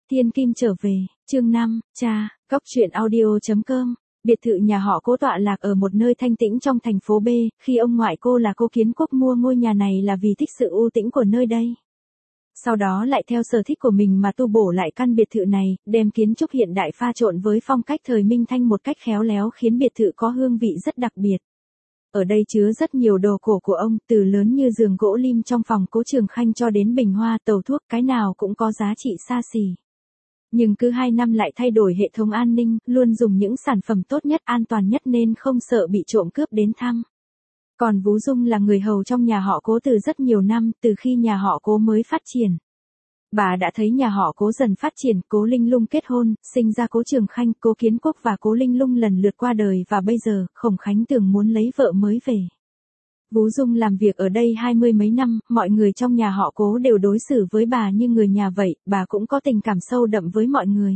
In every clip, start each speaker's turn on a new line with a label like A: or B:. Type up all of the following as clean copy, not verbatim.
A: Thiên Kim trở về, chương 5, cha, góc truyện audio.com. Biệt thự nhà họ Cố tọa lạc ở một nơi thanh tĩnh trong thành phố B, khi ông ngoại cô là Cố Kiến Quốc mua ngôi nhà này là vì thích sự u tĩnh của nơi đây. Sau đó lại theo sở thích của mình mà tu bổ lại căn biệt thự này, đem kiến trúc hiện đại pha trộn với phong cách thời Minh Thanh một cách khéo léo khiến biệt thự có hương vị rất đặc biệt. Ở đây chứa rất nhiều đồ cổ của ông, từ lớn như giường gỗ lim trong phòng Cố Trường Khanh cho đến bình hoa, tàu thuốc, cái nào cũng có giá trị xa xỉ. Nhưng cứ 2 năm lại thay đổi hệ thống an ninh, luôn dùng những sản phẩm tốt nhất, an toàn nhất nên không sợ bị trộm cướp đến thăm. Còn Vú Dung là người hầu trong nhà họ Cố từ rất nhiều năm, từ khi nhà họ Cố mới phát triển. Bà đã thấy nhà họ Cố dần phát triển, Cố Linh Lung kết hôn, sinh ra Cố Trường Khanh, Cố Kiến Quốc và Cố Linh Lung lần lượt qua đời và bây giờ, Khổng Khánh Tường muốn lấy vợ mới về. Vú Dung làm việc ở đây 20 mấy năm, mọi người trong nhà họ Cố đều đối xử với bà như người nhà vậy, bà cũng có tình cảm sâu đậm với mọi người.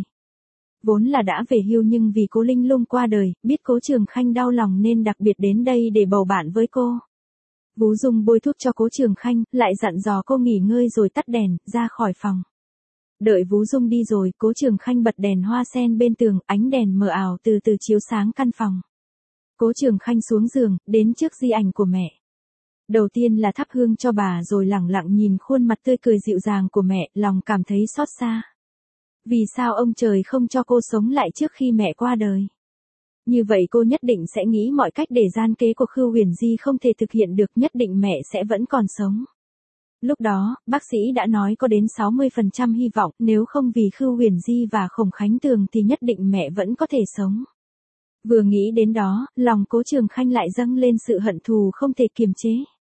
A: Vốn là đã về hưu nhưng vì Cố Linh Lung qua đời, biết Cố Trường Khanh đau lòng nên đặc biệt đến đây để bầu bạn với cô. Vú Dung bôi thuốc cho Cố Trường Khanh, lại dặn dò cô nghỉ ngơi rồi tắt đèn, ra khỏi phòng. Đợi Vú Dung đi rồi, Cố Trường Khanh bật đèn hoa sen bên tường, ánh đèn mờ ảo từ từ chiếu sáng căn phòng. Cố Trường Khanh xuống giường, đến trước di ảnh của mẹ. Đầu tiên là thắp hương cho bà rồi lẳng lặng nhìn khuôn mặt tươi cười dịu dàng của mẹ, lòng cảm thấy xót xa. Vì sao ông trời không cho cô sống lại trước khi mẹ qua đời? Như vậy cô nhất định sẽ nghĩ mọi cách để gian kế của Khưu Huyền Di không thể thực hiện được, nhất định mẹ sẽ vẫn còn sống. Lúc đó, bác sĩ đã nói có đến 60% hy vọng, nếu không vì Khưu Huyền Di và Khổng Khánh Tường thì nhất định mẹ vẫn có thể sống. Vừa nghĩ đến đó, lòng Cố Trường Khanh lại dâng lên sự hận thù không thể kiềm chế.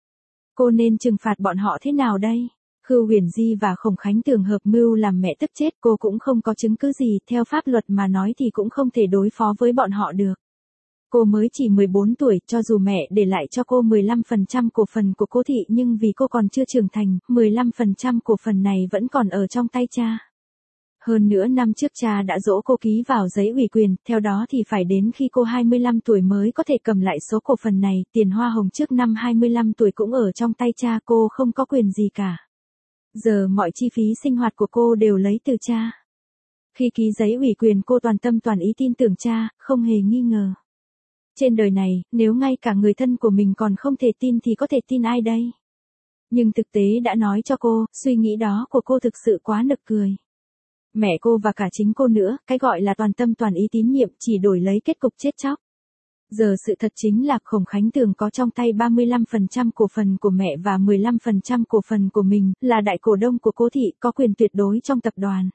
A: Cô nên trừng phạt bọn họ thế nào đây? Khưu Huyền Di và Khổng Khánh Tường hợp mưu làm mẹ tức chết, cô cũng không có chứng cứ gì, theo pháp luật mà nói thì cũng không thể đối phó với bọn họ được. Cô mới chỉ 14 tuổi, cho dù mẹ để lại cho cô 15% cổ phần của Cố thị nhưng vì cô còn chưa trưởng thành, 15% cổ phần này vẫn còn ở trong tay cha. Hơn nữa năm trước cha đã dỗ cô ký vào giấy ủy quyền, theo đó thì phải đến khi cô 25 tuổi mới có thể cầm lại số cổ phần này, tiền hoa hồng trước năm 25 tuổi cũng ở trong tay cha, cô không có quyền gì cả. Giờ mọi chi phí sinh hoạt của cô đều lấy từ cha. Khi ký giấy ủy quyền cô toàn tâm toàn ý tin tưởng cha, không hề nghi ngờ. Trên đời này, nếu ngay cả người thân của mình còn không thể tin thì có thể tin ai đây? Nhưng thực tế đã nói cho cô, suy nghĩ đó của cô thực sự quá nực cười. Mẹ cô và cả chính cô nữa, cái gọi là toàn tâm toàn ý tín nhiệm chỉ đổi lấy kết cục chết chóc. Giờ sự thật chính là Khổng Khánh Tường có trong tay 35% cổ phần của mẹ và 15% cổ phần của mình, là đại cổ đông của Cố thị, có quyền tuyệt đối trong tập đoàn.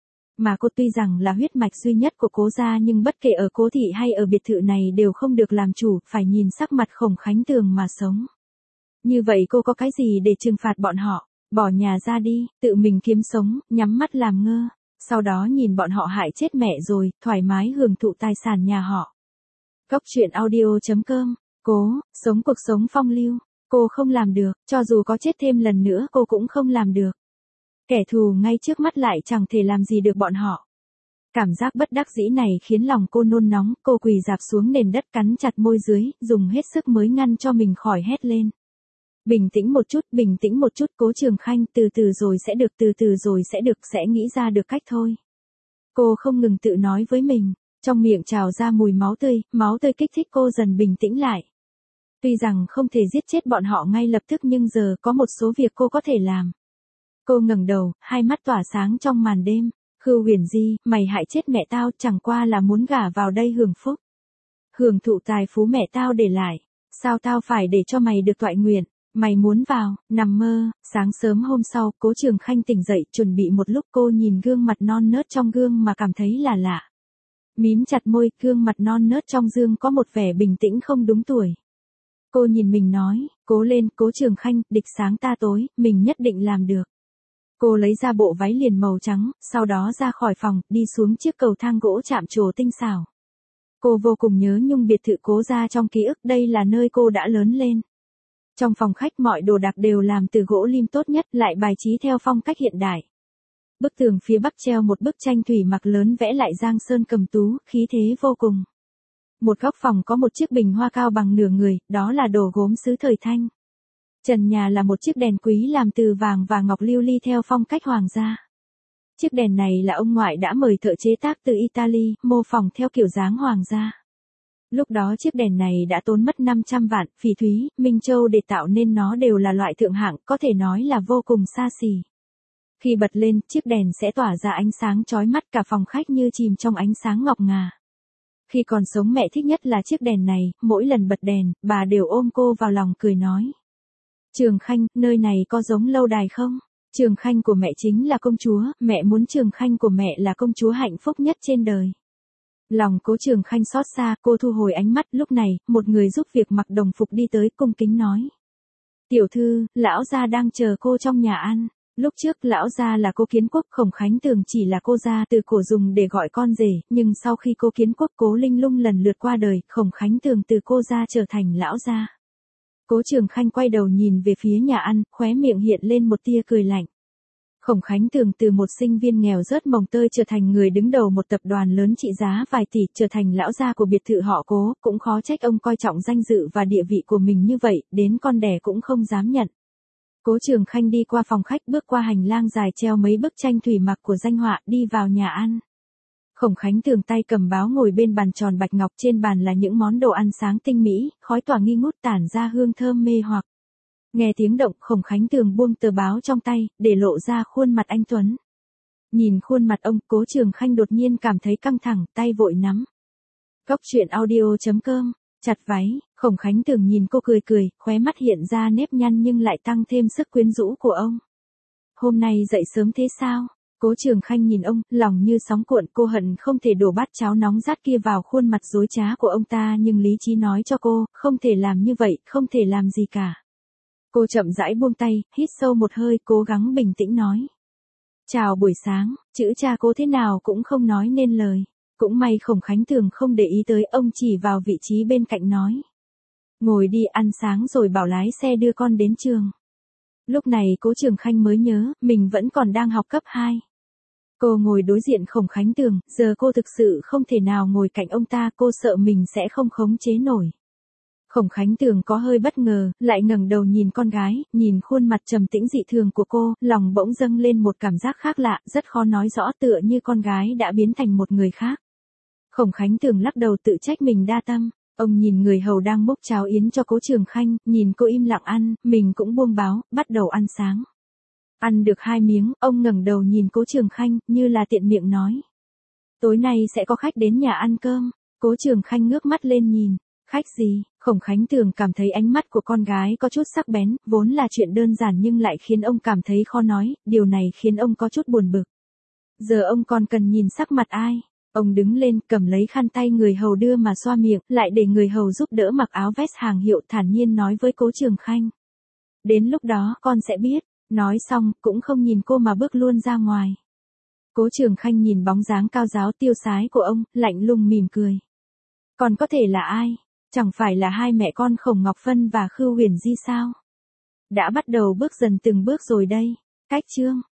A: Mà cô tuy rằng là huyết mạch duy nhất của Cố gia nhưng bất kể ở Cố thị hay ở biệt thự này đều không được làm chủ, phải nhìn sắc mặt Khổng Khánh Tường mà sống. Như vậy cô có cái gì để trừng phạt bọn họ? Bỏ nhà ra đi, tự mình kiếm sống, nhắm mắt làm ngơ. Sau đó nhìn bọn họ hại chết mẹ rồi, thoải mái hưởng thụ tài sản nhà họ. Góc truyện audio.com. Cố, sống cuộc sống phong lưu. Cô không làm được, cho dù có chết thêm lần nữa cô cũng không làm được. Kẻ thù ngay trước mắt lại chẳng thể làm gì được bọn họ. Cảm giác bất đắc dĩ này khiến lòng cô nôn nóng, cô quỳ rạp xuống nền đất cắn chặt môi dưới, dùng hết sức mới ngăn cho mình khỏi hét lên. Bình tĩnh một chút, Cố Trường Khanh, từ từ rồi sẽ được, từ từ rồi sẽ được, sẽ nghĩ ra được cách thôi. Cô không ngừng tự nói với mình, trong miệng trào ra mùi máu tươi kích thích cô dần bình tĩnh lại. Tuy rằng không thể giết chết bọn họ ngay lập tức nhưng giờ có một số việc cô có thể làm. Cô ngẩng đầu, hai mắt tỏa sáng trong màn đêm. Khưu Huyền Di, mày hại chết mẹ tao, chẳng qua là muốn gả vào đây hưởng phúc. Hưởng thụ tài phú mẹ tao để lại. Sao tao phải để cho mày được toại nguyện? Mày muốn vào, nằm mơ. Sáng sớm hôm sau, Cố Trường Khanh tỉnh dậy, chuẩn bị một lúc cô nhìn gương mặt non nớt trong gương mà cảm thấy là lạ. Mím chặt môi, gương mặt non nớt trong gương có một vẻ bình tĩnh không đúng tuổi. Cô nhìn mình nói, cố lên, Cố Trường Khanh, địch sáng ta tối, mình nhất định làm được. Cô lấy ra bộ váy liền màu trắng, sau đó ra khỏi phòng, đi xuống chiếc cầu thang gỗ chạm trổ tinh xảo. Cô vô cùng nhớ nhung biệt thự Cố gia trong ký ức, đây là nơi cô đã lớn lên. Trong phòng khách mọi đồ đạc đều làm từ gỗ lim tốt nhất, lại bài trí theo phong cách hiện đại. Bức tường phía bắc treo một bức tranh thủy mặc lớn vẽ lại Giang Sơn Cầm Tú, khí thế vô cùng. Một góc phòng có một chiếc bình hoa cao bằng nửa người, đó là đồ gốm sứ thời Thanh. Trần nhà là một chiếc đèn quý làm từ vàng và ngọc lưu ly theo phong cách hoàng gia. Chiếc đèn này là ông ngoại đã mời thợ chế tác từ Italy, mô phỏng theo kiểu dáng hoàng gia. Lúc đó chiếc đèn này đã tốn mất 500 vạn, phỉ thúy, Minh Châu để tạo nên nó đều là loại thượng hạng, có thể nói là vô cùng xa xỉ. Khi bật lên, chiếc đèn sẽ tỏa ra ánh sáng chói mắt, cả phòng khách như chìm trong ánh sáng ngọc ngà. Khi còn sống mẹ thích nhất là chiếc đèn này, mỗi lần bật đèn, bà đều ôm cô vào lòng cười nói. Trường Khanh, nơi này có giống lâu đài không? Trường Khanh của mẹ chính là công chúa, mẹ muốn Trường Khanh của mẹ là công chúa hạnh phúc nhất trên đời. Lòng Cố Trường Khanh xót xa, cô thu hồi ánh mắt, lúc này, một người giúp việc mặc đồng phục đi tới, cung kính nói. Tiểu thư, lão gia đang chờ cô trong nhà ăn. Lúc trước lão gia là Cố Kiến Quốc, Khổng Khánh Tường chỉ là cô gia từ cổ dùng để gọi con rể, nhưng sau khi Cố Kiến Quốc, Cố Linh Lung lần lượt qua đời, Khổng Khánh Tường từ cô gia trở thành lão gia. Cố Trường Khanh quay đầu nhìn về phía nhà ăn, khóe miệng hiện lên một tia cười lạnh. Khổng Khánh Tường từ một sinh viên nghèo rớt mồng tơi trở thành người đứng đầu một tập đoàn lớn trị giá vài tỷ, trở thành lão gia của biệt thự họ Cố, cũng khó trách ông coi trọng danh dự và địa vị của mình như vậy, đến con đẻ cũng không dám nhận. Cố Trường Khanh đi qua phòng khách, bước qua hành lang dài treo mấy bức tranh thủy mặc của danh họa, đi vào nhà ăn. Khổng Khánh Tường tay cầm báo ngồi bên bàn tròn bạch ngọc, trên bàn là những món đồ ăn sáng tinh mỹ, khói tỏa nghi ngút tản ra hương thơm mê hoặc. Nghe tiếng động, Khổng Khánh Tường buông tờ báo trong tay, để lộ ra khuôn mặt anh tuấn. Nhìn khuôn mặt ông, Cố Trường Khanh đột nhiên cảm thấy căng thẳng, tay vội nắm. Góc truyện audio.com, chặt váy, Khổng Khánh Tường nhìn cô cười cười, khóe mắt hiện ra nếp nhăn nhưng lại tăng thêm sức quyến rũ của ông. Hôm nay dậy sớm thế sao? Cố Trường Khanh nhìn ông, lòng như sóng cuộn, cô hận không thể đổ bát cháo nóng rát kia vào khuôn mặt dối trá của ông ta, nhưng lý trí nói cho cô, không thể làm như vậy, không thể làm gì cả. Cô chậm rãi buông tay, hít sâu một hơi, cố gắng bình tĩnh nói. Chào buổi sáng, chữ cha Cố thế nào cũng không nói nên lời. Cũng may Khổng Khánh Tường không để ý tới, ông chỉ vào vị trí bên cạnh nói. Ngồi đi ăn sáng rồi bảo lái xe đưa con đến trường. Lúc này Cố Trường Khanh mới nhớ, mình vẫn còn đang học cấp 2. Cô ngồi đối diện Khổng Khánh Tường, giờ cô thực sự không thể nào ngồi cạnh ông ta, cô sợ mình sẽ không khống chế nổi. Khổng Khánh Tường có hơi bất ngờ, lại ngẩng đầu nhìn con gái, nhìn khuôn mặt trầm tĩnh dị thường của cô, lòng bỗng dâng lên một cảm giác khác lạ, rất khó nói rõ, tựa như con gái đã biến thành một người khác. Khổng Khánh Tường lắc đầu tự trách mình đa tâm. Ông nhìn người hầu đang múc cháo yến cho Cố Trường Khanh, nhìn cô im lặng ăn, mình cũng buông báo, bắt đầu ăn sáng. Ăn được 2 miếng, ông ngẩng đầu nhìn Cố Trường Khanh, như là tiện miệng nói. Tối nay sẽ có khách đến nhà ăn cơm. Cố Trường Khanh ngước mắt lên nhìn. Khách gì? Khổng Khánh Tường cảm thấy ánh mắt của con gái có chút sắc bén, vốn là chuyện đơn giản nhưng lại khiến ông cảm thấy khó nói, điều này khiến ông có chút buồn bực. Giờ ông còn cần nhìn sắc mặt ai? Ông đứng lên, cầm lấy khăn tay người hầu đưa mà xoa miệng, lại để người hầu giúp đỡ mặc áo vest hàng hiệu, thản nhiên nói với Cố Trường Khanh. Đến lúc đó, con sẽ biết. Nói xong, cũng không nhìn cô mà bước luôn ra ngoài. Cố Trường Khanh nhìn bóng dáng cao giáo tiêu sái của ông, lạnh lùng mỉm cười. Còn có thể là ai? Chẳng phải là hai mẹ con Khổng Ngọc Phân và Khưu Huyền Di sao? Đã bắt đầu bước dần từng bước rồi đây. Cách chương